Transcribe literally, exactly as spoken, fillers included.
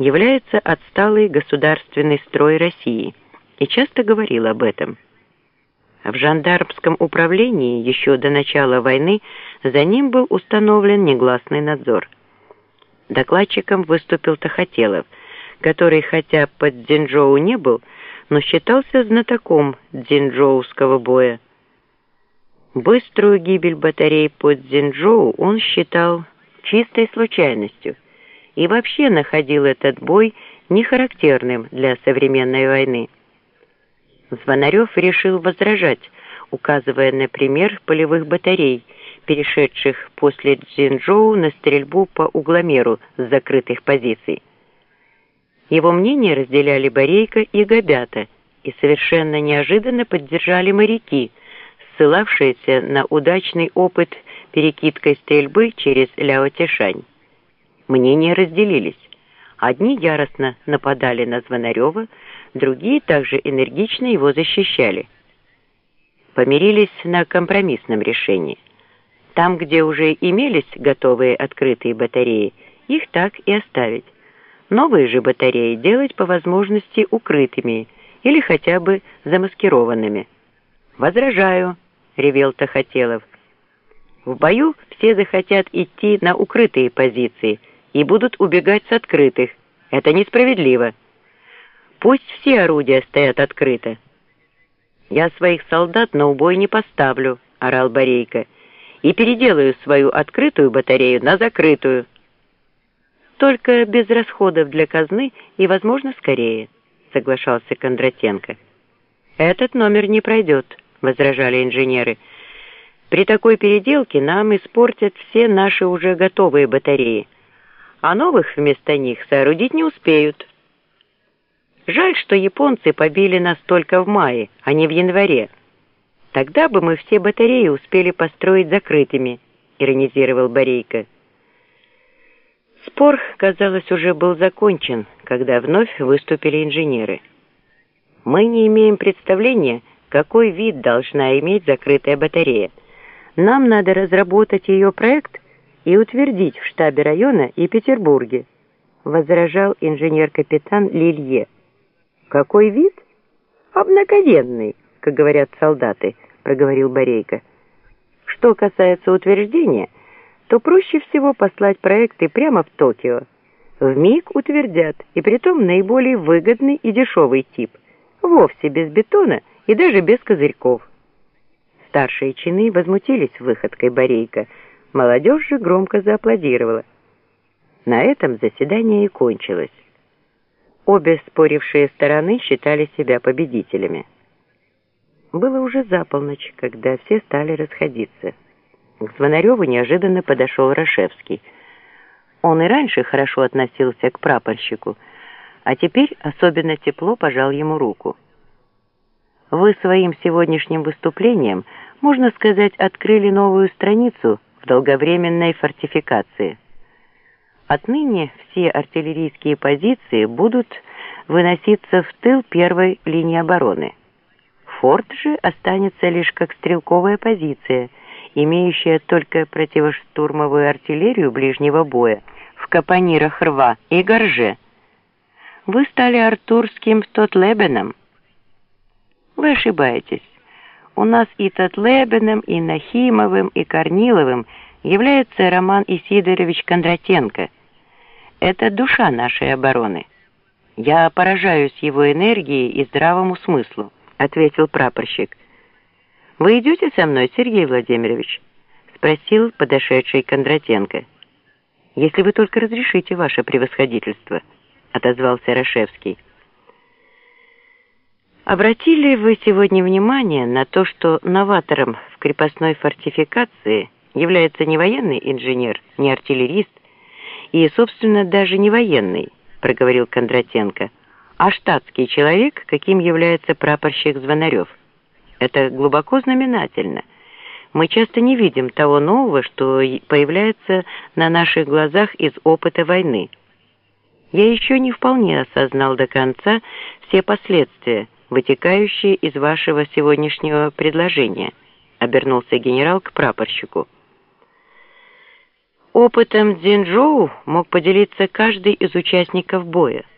является отсталый государственный строй России и часто говорил об этом. В жандармском управлении еще до начала войны за ним был установлен негласный надзор. Докладчиком выступил Тахателов, который хотя под Дзинчжоу не был, но считался знатоком дзинчжоуского боя. Быструю гибель батарей под Дзинчжоу он считал чистой случайностью и вообще находил этот бой нехарактерным для современной войны. Звонарев решил возражать, указывая на пример полевых батарей, перешедших после Дзинчжоу на стрельбу по угломеру с закрытых позиций. Его мнение разделяли Борейко и Габята, и совершенно неожиданно поддержали моряки, ссылавшиеся на удачный опыт перекидкой стрельбы через Ляо-Тишань. Мнения разделились. Одни яростно нападали на Звонарева, другие также энергично его защищали. Помирились на компромиссном решении. Там, где уже имелись готовые открытые батареи, их так и оставить. Новые же батареи делать по возможности укрытыми или хотя бы замаскированными. «Возражаю», — ревел Тахателов. «В бою все захотят идти на укрытые позиции и будут убегать с открытых. Это несправедливо. Пусть все орудия стоят открыто». «Я своих солдат на убой не поставлю», — орал Борейко, «и переделаю свою открытую батарею на закрытую». «Только без расходов для казны и, возможно, скорее», — соглашался Кондратенко. «Этот номер не пройдет», — возражали инженеры. «При такой переделке нам испортят все наши уже готовые батареи, а новых вместо них соорудить не успеют. Жаль, что японцы побили нас только в мае, а не в январе. Тогда бы мы все батареи успели построить закрытыми», — иронизировал Борейко. Спор, казалось, уже был закончен, когда вновь выступили инженеры. «Мы не имеем представления, какой вид должна иметь закрытая батарея. Нам надо разработать ее проект и утвердить в штабе района и Петербурге», — возражал инженер-капитан Лилье. «Какой вид? Обыкновенный, как говорят солдаты», — проговорил Борейко. «Что касается утверждения, то проще всего послать проекты прямо в Токио. Вмиг утвердят, и притом наиболее выгодный и дешевый тип, вовсе без бетона и даже без козырьков». Старшие чины возмутились выходкой Борейко, молодежь же громко зааплодировала. На этом заседание и кончилось. Обе спорившие стороны считали себя победителями. Было уже за полночь, когда все стали расходиться. К Звонареву неожиданно подошел Рашевский. Он и раньше хорошо относился к прапорщику, а теперь особенно тепло пожал ему руку. «Вы своим сегодняшним выступлением, можно сказать, открыли новую страницу в долговременной фортификации. Отныне все артиллерийские позиции будут выноситься в тыл первой линии обороны. Форт же останется лишь как стрелковая позиция, имеющая только противоштурмовую артиллерию ближнего боя в капонирах Рва и Горже. Вы стали артурским Тотлебеном. Вы ошибаетесь. У нас и Тотлебеном, и Нахимовым, и Корниловым является Роман Исидорович Кондратенко. Это душа нашей обороны. Я поражаюсь его энергией и здравому смыслу, ответил прапорщик. «Вы идете со мной, Сергей Владимирович?» — спросил подошедший Кондратенко. «Если вы только разрешите, ваше превосходительство», — отозвался Рашевский. «Обратили вы сегодня внимание на то, что новатором в крепостной фортификации является не военный инженер, не артиллерист и, собственно, даже не военный», — проговорил Кондратенко, «а штатский человек, каким является прапорщик Звонарев. Это глубоко знаменательно. Мы часто не видим того нового, что появляется на наших глазах из опыта войны. Я еще не вполне осознал до конца все последствия, вытекающие из вашего сегодняшнего предложения», — обернулся генерал к прапорщику. Опытом Цзиньчжоу мог поделиться каждый из участников боя.